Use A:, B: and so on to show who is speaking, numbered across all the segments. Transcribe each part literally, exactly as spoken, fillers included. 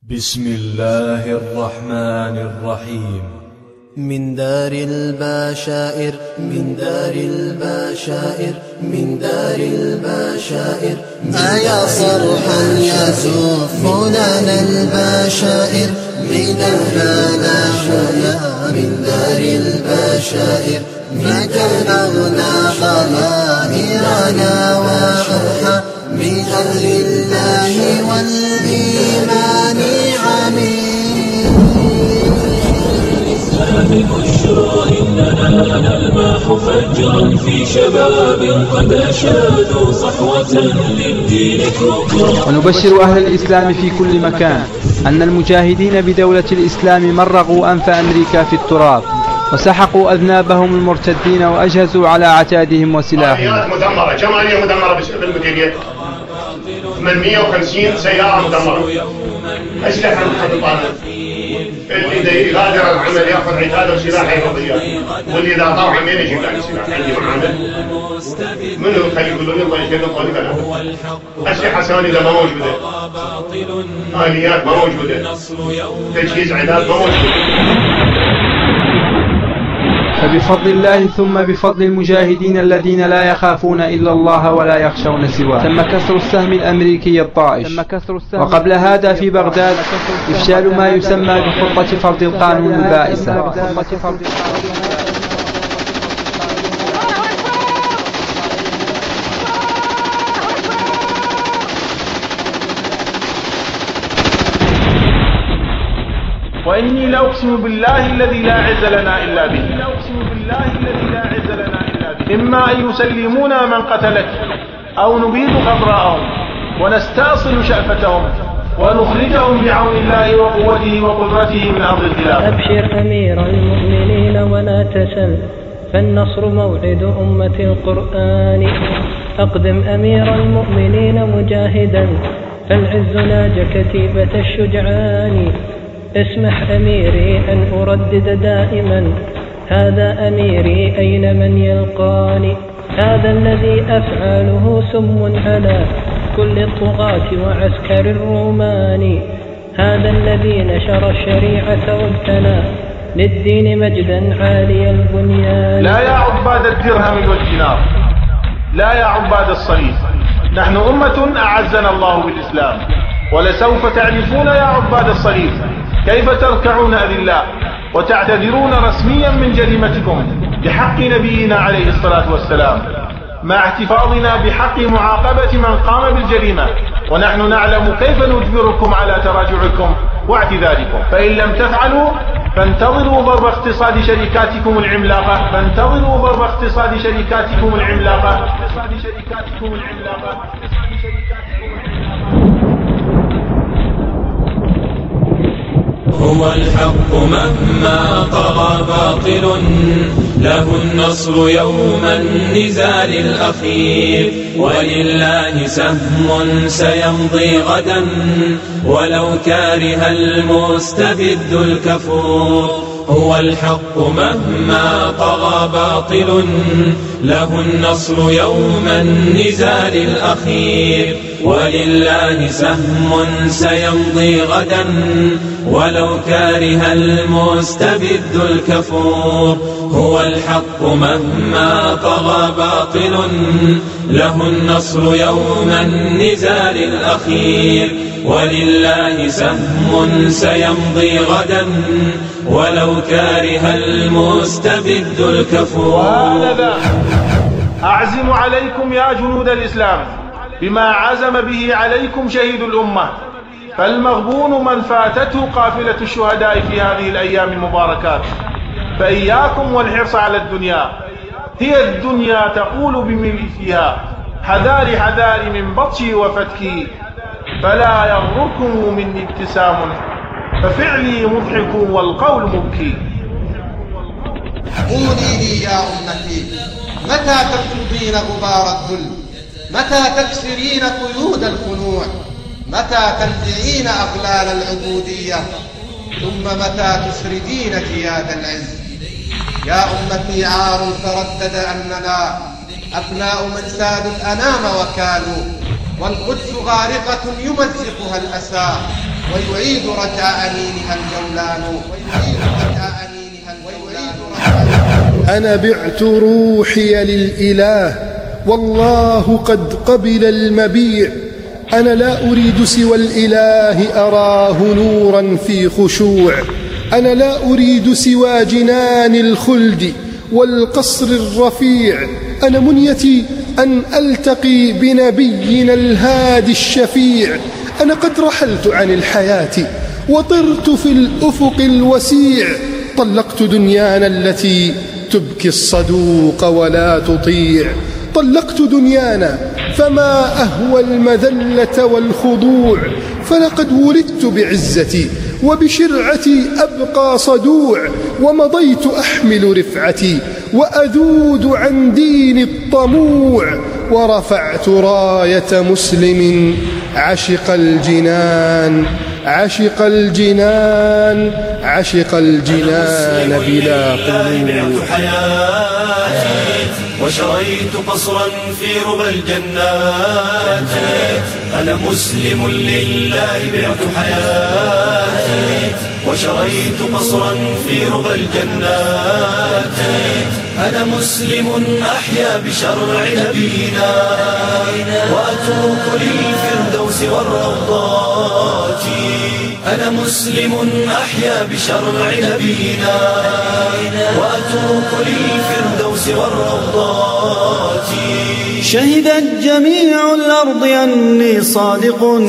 A: بسم الله الرحمن الرحيم.
B: من دار البشائر من دار البشائر من دار البشائر أيا صرحا يزف لنا البشائر من البلاء من دار البشائر فتبغنا ضمائرنا وحرها من أهل الله والإيمان عميد.
C: بشرى إننا نلمح فجرا في شباب قد أشادوا صحوة للدين كبرى.
D: ونبشر أهل الإسلام في كل مكان أن المجاهدين بدولة الإسلام مرغوا أنف أمريكا في التراب وسحقوا أذنابهم المرتدين وأجهزوا على عتادهم وسلاحهم.
E: مدمرة جمالية مدمرة بالمديرية ثمانمئة وخمسين سيارة مدمرة، أسلحة مخططة، اللي يغادر العمل يأخذ عتاده وسلاحه يفضيات، واللي إذا طاوع مين يجيب لك سلاح عندي معامل منه يخلي يقولون يلا يشتغل طالب الأول أسلحة ساندة ما موجودة، آليات ما موجودة، تجهيز عتاد ما موجودة.
D: فبفضل الله ثم بفضل المجاهدين الذين لا يخافون إلا الله ولا يخشون سواه تم كسر السهم الأمريكي الطائش. وقبل هذا في بغداد إفشال ما يسمى بخطة فرض القانون البائسة.
F: وإني لأقسم بالله الذي لا عز لنا إلا به إما أن يسلمونا من قتلك أو نبيد خضراءهم ونستأصل شأفتهم ونخرجهم بعون الله وقوته وقدرته من أرض الخلاف.
G: أبشر أمير المؤمنين ولا تسل، فالنصر موعد أمة القرآن. أقدم أمير المؤمنين مجاهدا، فالعز ناج كتيبة الشجعان. اسمح أميري أن أردد دائما، هذا أميري أين من يلقاني. هذا الذي أفعاله سم على كل الطغاة وعسكر الرومان. هذا الذي نشر الشريعة وابتنى للدين مجدا عالي البنيان.
F: لا يا عباد الدرهم والدينار، لا يا عباد الصليب، نحن أمة أعزنا الله بالإسلام، ولسوف تعرفون يا عباد الصليب كيف تركعون أذلاء وتعتذرون رسميا من جريمتكم بحق نبينا عليه الصلاة والسلام، مع احتفاظنا بحق معاقبة من قام بالجريمة، ونحن نعلم كيف نجبركم على تراجعكم واعتذاركم. فإن لم تفعلوا فانتظروا ضرب اقتصاد شركاتكم العملاقة فانتظروا ضرب اقتصاد شركاتكم العملاقة
C: هو الحق مهما طغى باطل، له النصر يوم النزال الأخير، ولله سهم سيمضي غدا ولو كاره المستبد الكفور. هو الحق مهما طغى باطل، له النصر يوم النزال الأخير، ولله سهم سيمضي غدا ولو كاره المستبد الكفور. هو الحق مهما طغى باطل، له النصر يوم النزال الأخير، ولله سهم سيمضي غدا ولو كاره المستبد الكفور.
F: وهذا أعزم عليكم يا جنود الإسلام بما عزم به عليكم شهيد الأمة، فالمغبون من فاتته قافلة الشهداء في هذه الأيام المباركات. فإياكم والحرص على الدنيا، هي الدنيا تقول بملئها، حذاري حذاري من بطشي وفتكي، فلا يغركم مني ابتسام، ففعلي مضحك والقول مبكي.
H: قولي لي يا أمتي، متى تطردين غبار الذل؟ متى تكسرين قيود الخنوع؟ متى تنزعين أغلال العبودية؟ ثم متى تسردين جياد العز؟ يا أمتي عار تردد أننا أبناء من سادوا الأنام وكانوا، والقدس غارقة يمزقها الأسى، ويعيد رجاء نينها الجولان ويعيد رجاء نينها الجولان.
I: أنا بعت روحي للإله والله قد قبل المبيع. أنا لا أريد سوى الإله أراه نورا في خشوع. أنا لا أريد سوى جنان الخلد والقصر الرفيع. أنا منيتي أن ألتقي بنبينا الهادي الشفيع. أنا قد رحلت عن الحياة وطرت في الأفق الوسيع. طلقت دنيانا التي تبكي الصدوق ولا تطيع. طلقت دنيانا فما أهوى المذلة والخضوع. فلقد ولدت بعزتي وبشرعتي أبقى صدوع. ومضيت أحمل رفعتي وأذود عن دين الطموع. ورفعت راية مسلم عشق الجنان عشق الجنان عشق الجنان بلا قنوع.
J: وشريت قصرا في ربى الجنات. أنا مسلم لله بعت حياتي. وشريت قصرا في ربى الجنات. أنا مسلم أحيا بشرع نبينا وأتوق للفردوس والروضات. أنا مسلم أحيا بشرع نبينا وأتوق للفردوس والروضات.
K: شهدت جميع الأرض أني صادق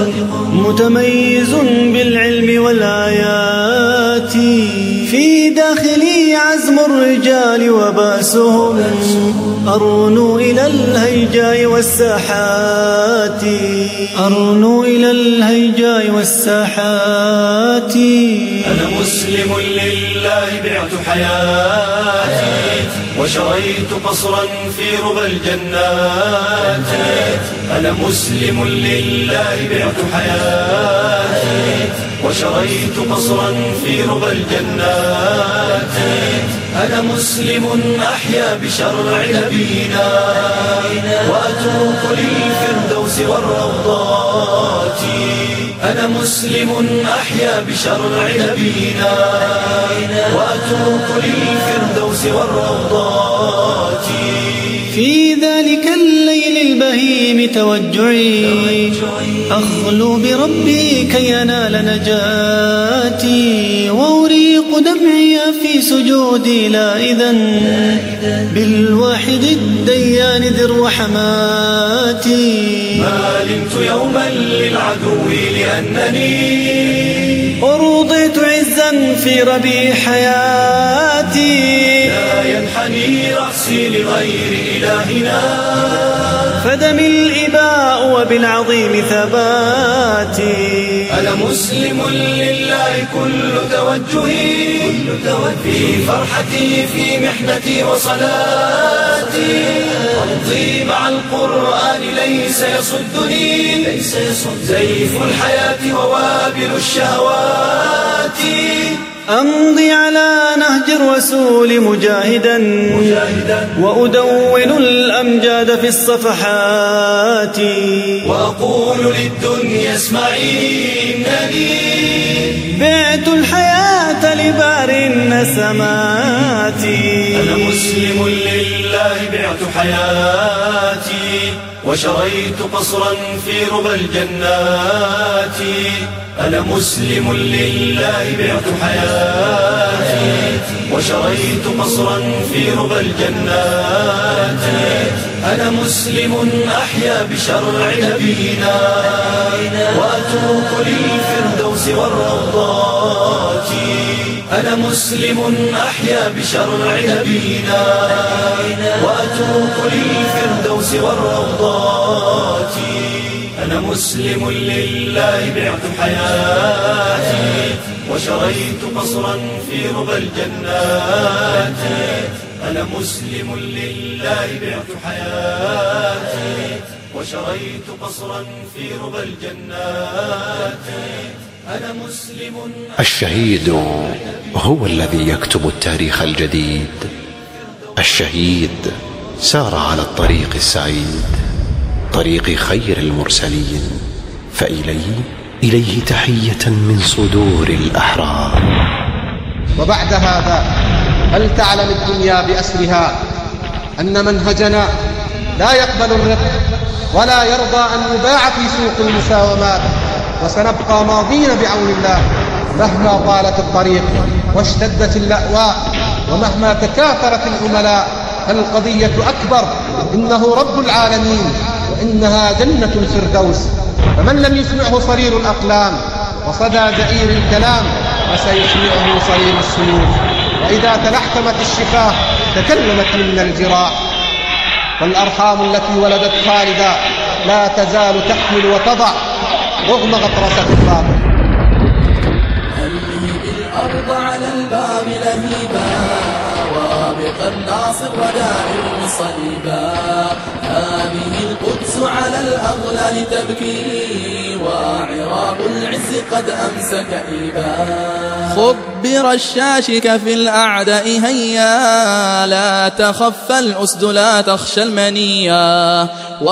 K: متميز بالعلم والآيات. في داخلي عزم الرجال وباسهم أرنو إلى الهيجاء والساحات. أرنو إلى الهيجاء والساحات.
J: أنا مسلم لله بعت حياتي. وشريت قصرا في ربى الجنات. أنا مسلم لله بعت حياتي. وشريت قصرا في ربى الجنات. أنا مسلم أحيا بشرع نبينا وأتوق للفردوس والروضات. أنا مسلم أحيا بشرع نبينا وأتوق للفردوس والروضات.
K: في ذلك الليل البهيم توجعي أخلو بربي كي ينال نجاتي. وأريق دمعي في سجودي لائذا بالواحد الديان ذي الرحمات.
J: ما علمت يوما للعدو لأنني
K: ورضيت عزا في ربيع حياتي.
J: لا ينحني رأسي لغير إلهنا
K: فدمي الإباء وبالعظيم ثباتي.
J: أنا مسلم لله كل توجهي في فرحتي في محنتي وصلاتي. أمضي مع القرآن ليس يصدني زيف الحياة ووابل الشهوات.
K: أمضي على نهج الرسول مجاهدا, مجاهدا وأدون الأمجاد في الصفحات.
J: وأقول للدنيا اسمعي إنني
K: بعت الحياة لبار النسمات.
J: أنا مسلم لله بعت حياتي. وشريت قصرا في ربى الجنات. أنا مسلم لله بعت حياتي. وشريت قصرا في ربى الجنات. أنا مسلم أحيا بشرع نبينا وأتوق للفردوس والروضات. أنا مسلم أحيا بشرع نبينا وأتوق للفردوس والروضات. أنا مسلم لله بعت حياتي. وشريت قصرا في ربى الجنات. أنا مسلم لله بعت حياتي. وشريت قصرا في ربى الجنات. أنا مسلم.
L: الشهيد هو الذي يكتب التاريخ الجديد. الشهيد سار على الطريق السعيد، طريق خير المرسلين، فإليه إليه تحية من صدور الأحرار.
H: وبعد هذا هل تعلم الدنيا بأسرها أن منهجنا لا يقبل الرق ولا يرضى أن يباع في سوق المساومات، وسنبقى ماضين بعون الله مهما طالت الطريق واشتدت اللأواء ومهما تكاثرت العملاء، فالقضية أكبر، إنه رب العالمين وإنها جنة الفردوس. فمن لم يسمعه صرير الأقلام وصدى زئير الكلام فسيسمعه صرير السيوف، وإذا تلحكمت الشفاه تكلمت منا الجراح. فالأرحام التي ولدت خالدا لا تزال تحمل وتضع رغم غطرسة الباب.
J: الأرض على الباب لهيبا وابق الناصر ودائر صليبا، هذه القدس على الأغلال تبكي وعراق العز قد أمس كئيبا. خبر الشاشك في الأعداء هيا، لا تخف الأسد لا تخشى المنيا،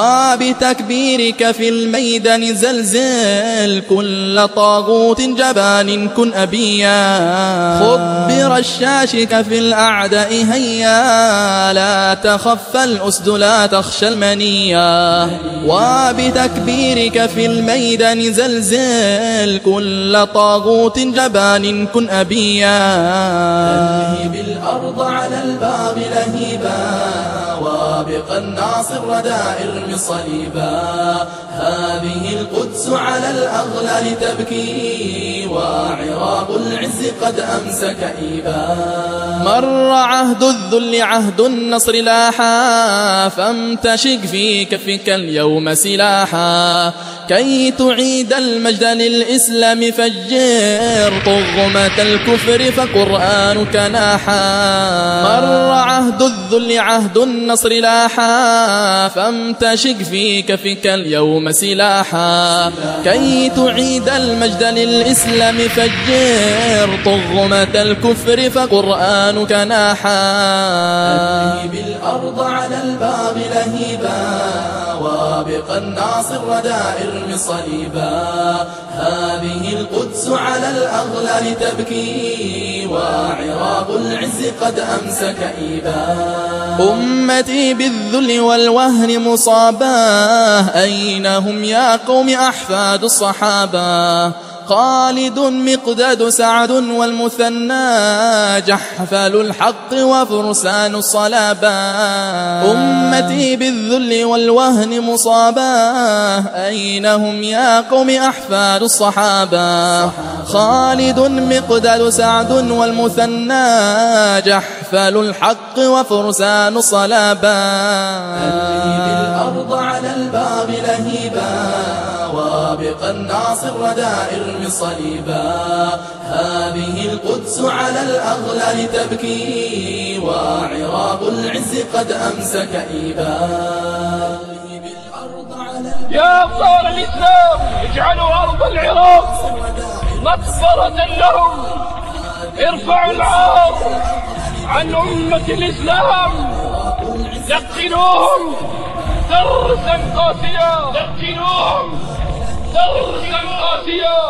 J: وبتكبيرك في الميدان زلزل كل طاغوت جبان كن أبيا. خبر الشاشك في الأعداء هيا، لا تخف الأسد لا تخشى المنيا، وبتكبيرك في الميدان زلزل كل طاغوت جبان كن أبيا. تلهيب الأرض على الباب لهيبا وابق الناصر دائر صليبا، هذه القدس على الأغلال تبكي وعراق العز قد أمس كئيبا. مر عهد الذل عهد النصر لاحا، فامتشق في كفك اليوم سلاحا، كي تعيد المجد للإسلام فجر طغمة الكفر فقرآنك ناحا. مر عهد الذل عهد النصر لاحا، فامتشق في كفك اليوم سلاحا، كي تعيد المجد للإسلام فجر طغمة الكفر فقرآنك ناحا. تلهيب الأرض على الباب لهيبا وابق الناصر دائر صليبا، هذه القدس على الأغلال تبكي وعراق العز قد أمس كئيبا. أمتي بالذل والوهن مصابة، أين هم يا قوم أحفاد الصحابة؟ خالد مقداد سعد والمثنى جحفل الحق وفرسان الصلابة. أمتي بالذل والوهن مصابة، أين هم يا قوم أحفاد الصحابة؟ خالد مقداد سعد والمثنى جحفل الحق وفرسان الصلابة. تلهيب الأرض على الباب لهيبا وابق الناصر دائر صليبا، هذه القدس على الأغلال تبكي وعراق العز قد أمس كئيبا.
M: يا أبطال الإسلام اجعلوا أرض العراق مقبرة لهم، ارفعوا العار عن أمة الإسلام، لقنوهم درسا قاسيا، لقنوهم درسا قاسيا.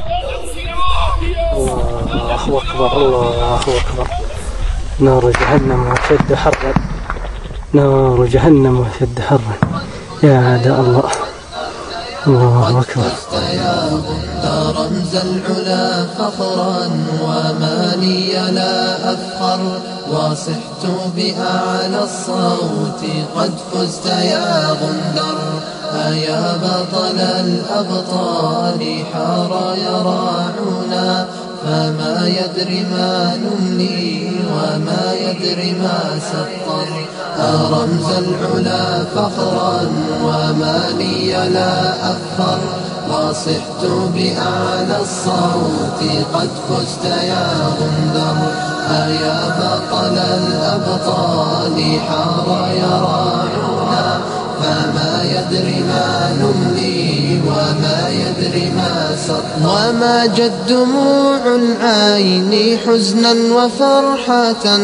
N: الله أكبر الله أكبر. نار جهنم وشد حرا، نار جهنم وشد حرا، يا أعداء الله. الله أكبر.
B: يا رمز العلا فخرا وما لي لا أفخر، وصحت بأعلى الصوت قد فزت يا غندر. أيا بطل الأبطال حار يراعنا، فما يدري ما نملي وما يدري ما سطر. أرمز العلا فخرا وما لي لا أفخر، وصحت بأعلى الصوت قد فزت يا غندر. أيا بطل الأبطال حار يراعنا، فما يدري ما نملي وما يدري ما سطر. وما جد دموع العين حزنا وفرحة،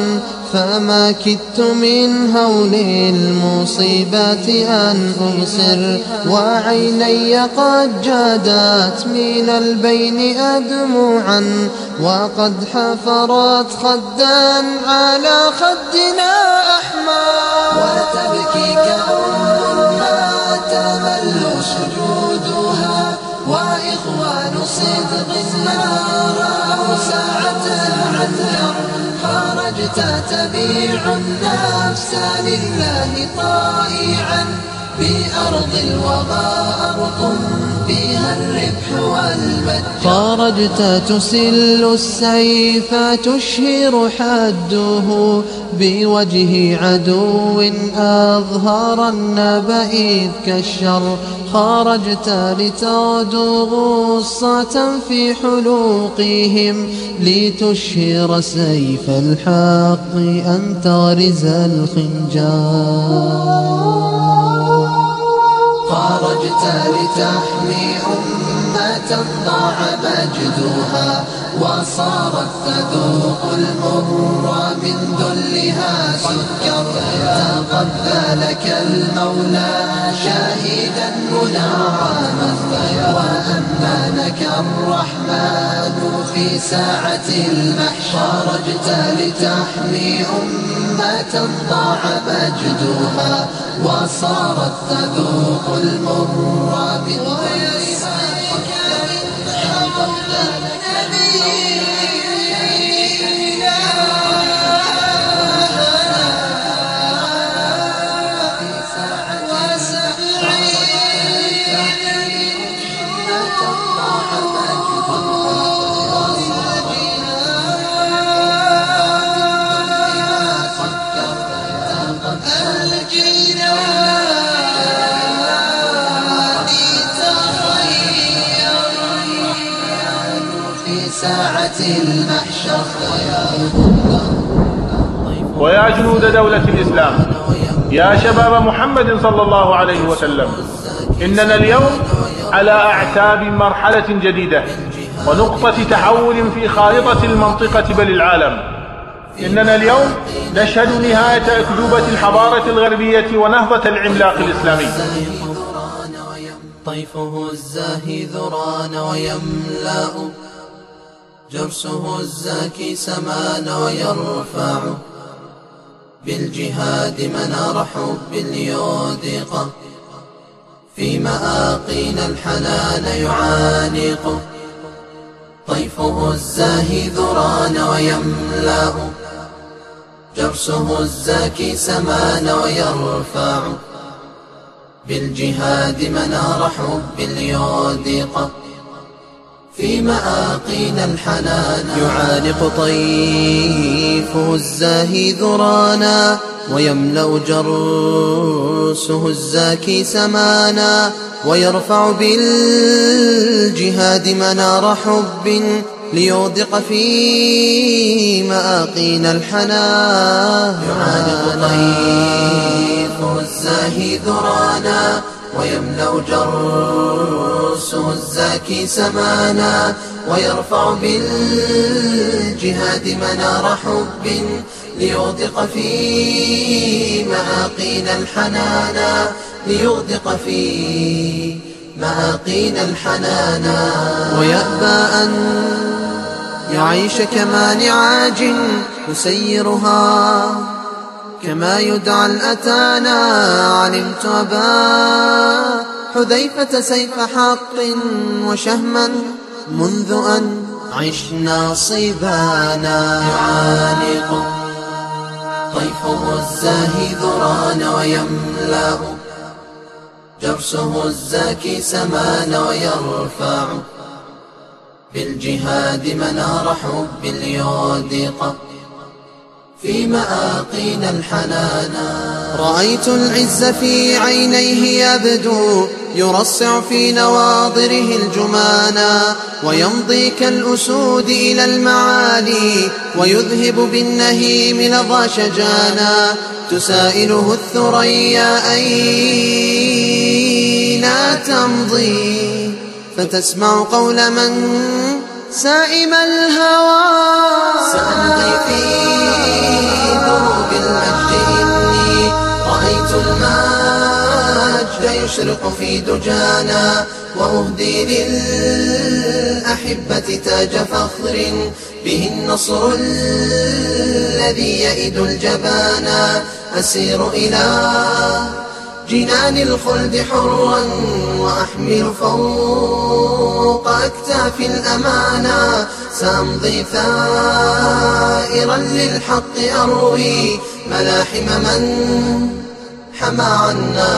B: فما كدت من هول المصيبات أن أبصر وعيني قد جادت من البين أدموعا وقد حفرت خدا على خدنا أحمر وتبكي كأم ما تمل سجودها وإخوان صدق ما رأوا ساعة العذر خرجت تبيع النفس لله طائعا بأرض الوغى أرض فيها الربح والمجد خرجت تسل السيف تشهر حده بوجه عدو أظهر النبئ كالشر خرجت لتغدو غصة في حلوقهم لتشهر سيف الحق أن تغرز الخنجر خرجت لتحمي أمة ضاع مجدها وصارت تذوق المر من ذلها سكر تقبلك المولى شاهدا منعما وأمنك الرحمن في ساعة المحشر خرجت لتحمي أمة ضاع مجدها وصارت تذوق المر من ذلها ساعة المحشر
F: ويا جنود دولة الإسلام، يا شباب محمد صلى الله عليه وسلم، إننا اليوم على أعتاب مرحلة جديدة ونقطة تحول في خارطة المنطقة بل العالم. إننا اليوم نشهد نهاية أكذوبة الحضارة الغربية ونهضة العملاق الإسلامي.
B: طيفه الزاهي ذران ويملأ جرسه الزاكي سمان ويرفع بالجهاد منار حب اليودق في مآقين الحنان يعانق طيفه الزاهي ذران ويملأ جرسه الزاكي سمان ويرفع بالجهاد منار حب اليودق في مآقين الحنان يعانق طيفه الزاهي ذرانا ويملأ جرسه الزاكي سمانا ويرفع بالجهاد منار حب ليوضق في مآقين الحنان يعانق طيفه الزاهي ذرانا ويملأ جرسه الزاكي سمانا ويرفع بالجهاد منار حب ليغدق في مآقين الحنانا ليغدق في مآقين الحنانا ويأبى أن يعيش كما نعاج يسيرها كما يدعى الأتانا علمت أبا حذيفة سيف حق وشهما منذ أن عشنا صبانا يعانق طيفه الزاهي ذران ويملأ جرسه الزاكي سمان ويرفع بالجهاد منار حب اليودق في مآقين الحنانا رأيت العز في عينيه يبدو يرصع في نواضره الجمانا ويمضي كالأسود إلى المعالي ويذهب بالنهيم لظى شجانا تسائله الثريا أين تمضي فتسمع قول من سائم الهوى سأمضي في تشرق في دجانا، وأهدي للأحبة تاج فخر به النصر الذي يئد الجبانا. أسير إلى جنان الخلد حرا وأحمل فوق أكتاف الأمانة، سأمضي ثائرا للحق أروي ملاحم من حمى عنا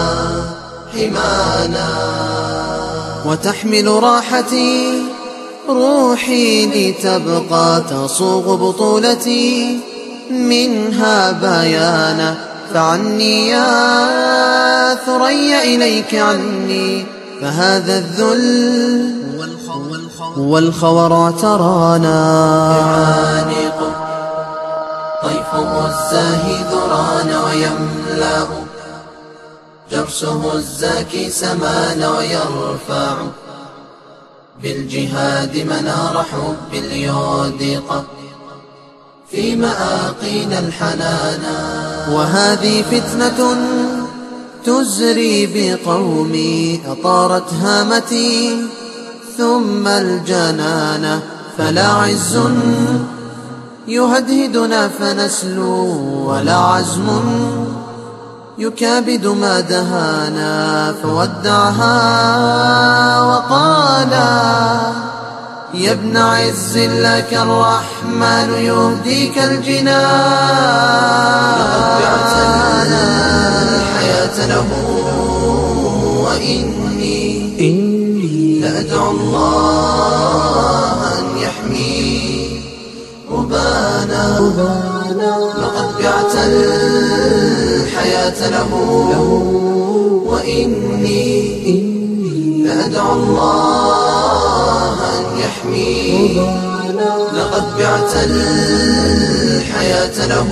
B: حمانا. وتحمل راحتي روحي لتبقى تصوغ بطولتي منها بيانا، فعني يا ثريا إليك عني، فهذا الذل والخور اعترانا. يعانق طيفه الزاهي ذرانا، ويملأ جرسه الزاكي سمانا، ويرفع بالجهاد منار حب اليودق في مآقين الحنانا. وهذه فتنة تزري بقومي، أطارت هامتي ثم الجنانة، فلا عز يهدهدنا فنسلو، ولا عزم يكابد ما دهانا. فودعها وقالا يا ابن عز لك الرحمن يهديك الجنان. لقد بعت الحياة له وإني لأدعو الله أن يحمي ربانا. لقد بعت الحياة له وإني لأدعو الله أن يحمي. لقد بعت الحياة له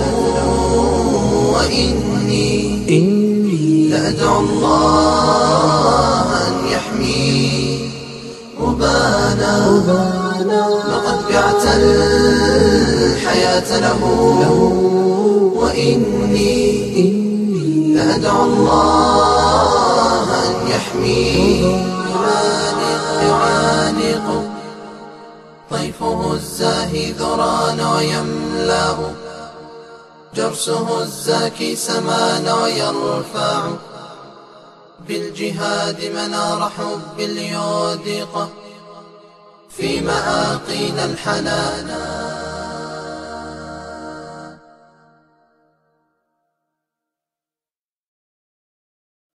B: وإني لأدعو الله أن يحمي ربانا. لقد بعت الحياة له وإني لأدعو الله أن يحمي. يعانق طيفه الزاهي ذرانا، ويملأ جرسه الزاكي سمانا، ويرفع بالجهاد منار حب اليودق في مآقين الحنانا.